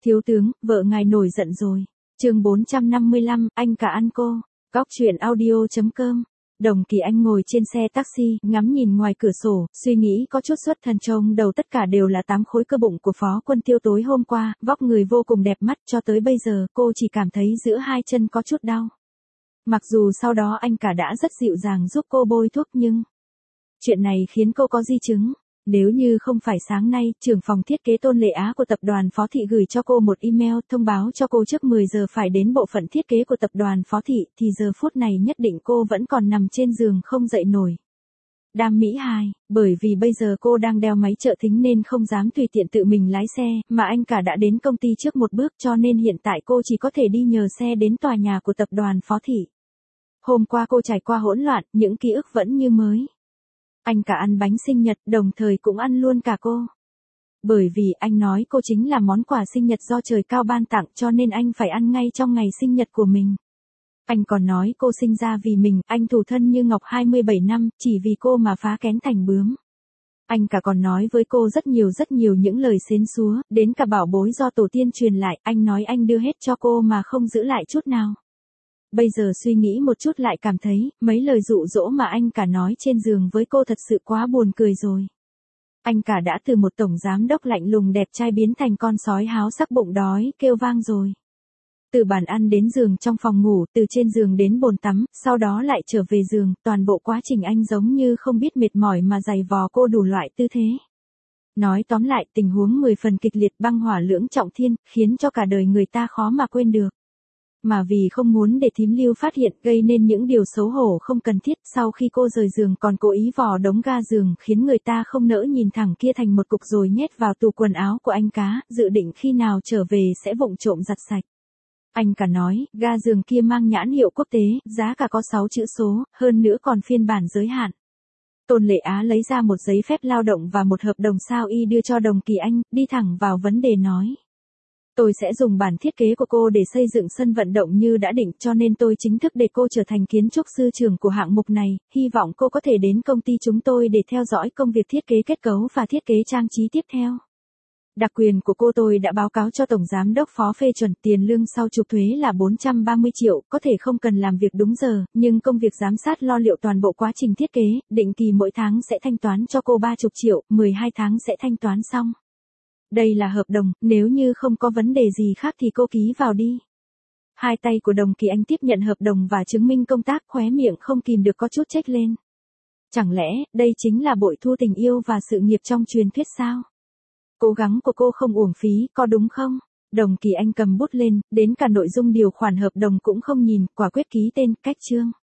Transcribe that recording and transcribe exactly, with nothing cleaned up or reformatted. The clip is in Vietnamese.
Thiếu tướng, vợ ngài nổi giận rồi. Chương bốn trăm năm mươi lăm, anh cả ăn cô. Góc truyện audio chấm com. Đồng Kỳ Anh ngồi trên xe taxi, ngắm nhìn ngoài cửa sổ, suy nghĩ có chút xuất thần, trông đầu tất cả đều là tám khối cơ bụng của Phó Quân Tiêu tối hôm qua, vóc người vô cùng đẹp mắt, cho tới bây giờ cô chỉ cảm thấy giữa hai chân có chút đau. Mặc dù sau đó anh cả đã rất dịu dàng giúp cô bôi thuốc nhưng chuyện này khiến cô có di chứng. Nếu như không phải sáng nay, trưởng phòng thiết kế Tôn Lệ Á của tập đoàn Phó Thị gửi cho cô một email thông báo cho cô trước mười giờ phải đến bộ phận thiết kế của tập đoàn Phó Thị, thì giờ phút này nhất định cô vẫn còn nằm trên giường không dậy nổi. Đam Mỹ hai, bởi vì bây giờ cô đang đeo máy trợ thính nên không dám tùy tiện tự mình lái xe, mà anh cả đã đến công ty trước một bước, cho nên hiện tại cô chỉ có thể đi nhờ xe đến tòa nhà của tập đoàn Phó Thị. Hôm qua cô trải qua hỗn loạn, những ký ức vẫn như mới. Anh cả ăn bánh sinh nhật, đồng thời cũng ăn luôn cả cô. Bởi vì anh nói cô chính là món quà sinh nhật do trời cao ban tặng, cho nên anh phải ăn ngay trong ngày sinh nhật của mình. Anh còn nói cô sinh ra vì mình, anh thù thân như ngọc hai mươi bảy năm, chỉ vì cô mà phá kén thành bướm. Anh cả còn nói với cô rất nhiều rất nhiều những lời xến xúa, đến cả bảo bối do tổ tiên truyền lại, anh nói anh đưa hết cho cô mà không giữ lại chút nào. Bây giờ suy nghĩ một chút lại cảm thấy, mấy lời dụ dỗ mà anh cả nói trên giường với cô thật sự quá buồn cười rồi. Anh cả đã từ một tổng giám đốc lạnh lùng đẹp trai biến thành con sói háo sắc bụng đói, kêu vang rồi. Từ bàn ăn đến giường trong phòng ngủ, từ trên giường đến bồn tắm, sau đó lại trở về giường, toàn bộ quá trình anh giống như không biết mệt mỏi mà giày vò cô đủ loại tư thế. Nói tóm lại, tình huống mười phần kịch liệt, băng hỏa lưỡng trọng thiên, khiến cho cả đời người ta khó mà quên được. Mà vì không muốn để thím Lưu phát hiện, gây nên những điều xấu hổ không cần thiết, sau khi cô rời giường còn cố ý vò đống ga giường, khiến người ta không nỡ nhìn thẳng kia thành một cục rồi nhét vào tủ quần áo của anh cá, dự định khi nào trở về sẽ vụng trộm giặt sạch. Anh cả nói, ga giường kia mang nhãn hiệu quốc tế, giá cả có sáu chữ số, hơn nữa còn phiên bản giới hạn. Tôn Lệ Á lấy ra một giấy phép lao động và một hợp đồng sao y đưa cho Đồng Kỳ Anh, đi thẳng vào vấn đề nói. Tôi sẽ dùng bản thiết kế của cô để xây dựng sân vận động như đã định, cho nên tôi chính thức để cô trở thành kiến trúc sư trưởng của hạng mục này, hy vọng cô có thể đến công ty chúng tôi để theo dõi công việc thiết kế kết cấu và thiết kế trang trí tiếp theo. Đặc quyền của cô tôi đã báo cáo cho Tổng Giám đốc Phó phê chuẩn, tiền lương sau trục thuế là bốn trăm ba mươi triệu, có thể không cần làm việc đúng giờ, nhưng công việc giám sát lo liệu toàn bộ quá trình thiết kế, định kỳ mỗi tháng sẽ thanh toán cho cô ba mươi triệu, mười hai tháng sẽ thanh toán xong. Đây là hợp đồng, nếu như không có vấn đề gì khác thì cô ký vào đi. Hai tay của Đồng Kỳ Anh tiếp nhận hợp đồng và chứng minh công tác, khóe miệng không kìm được có chút chếch lên. Chẳng lẽ, đây chính là bội thu tình yêu và sự nghiệp trong truyền thuyết sao? Cố gắng của cô không uổng phí, có đúng không? Đồng Kỳ Anh cầm bút lên, đến cả nội dung điều khoản hợp đồng cũng không nhìn, quả quyết ký tên, cách chương.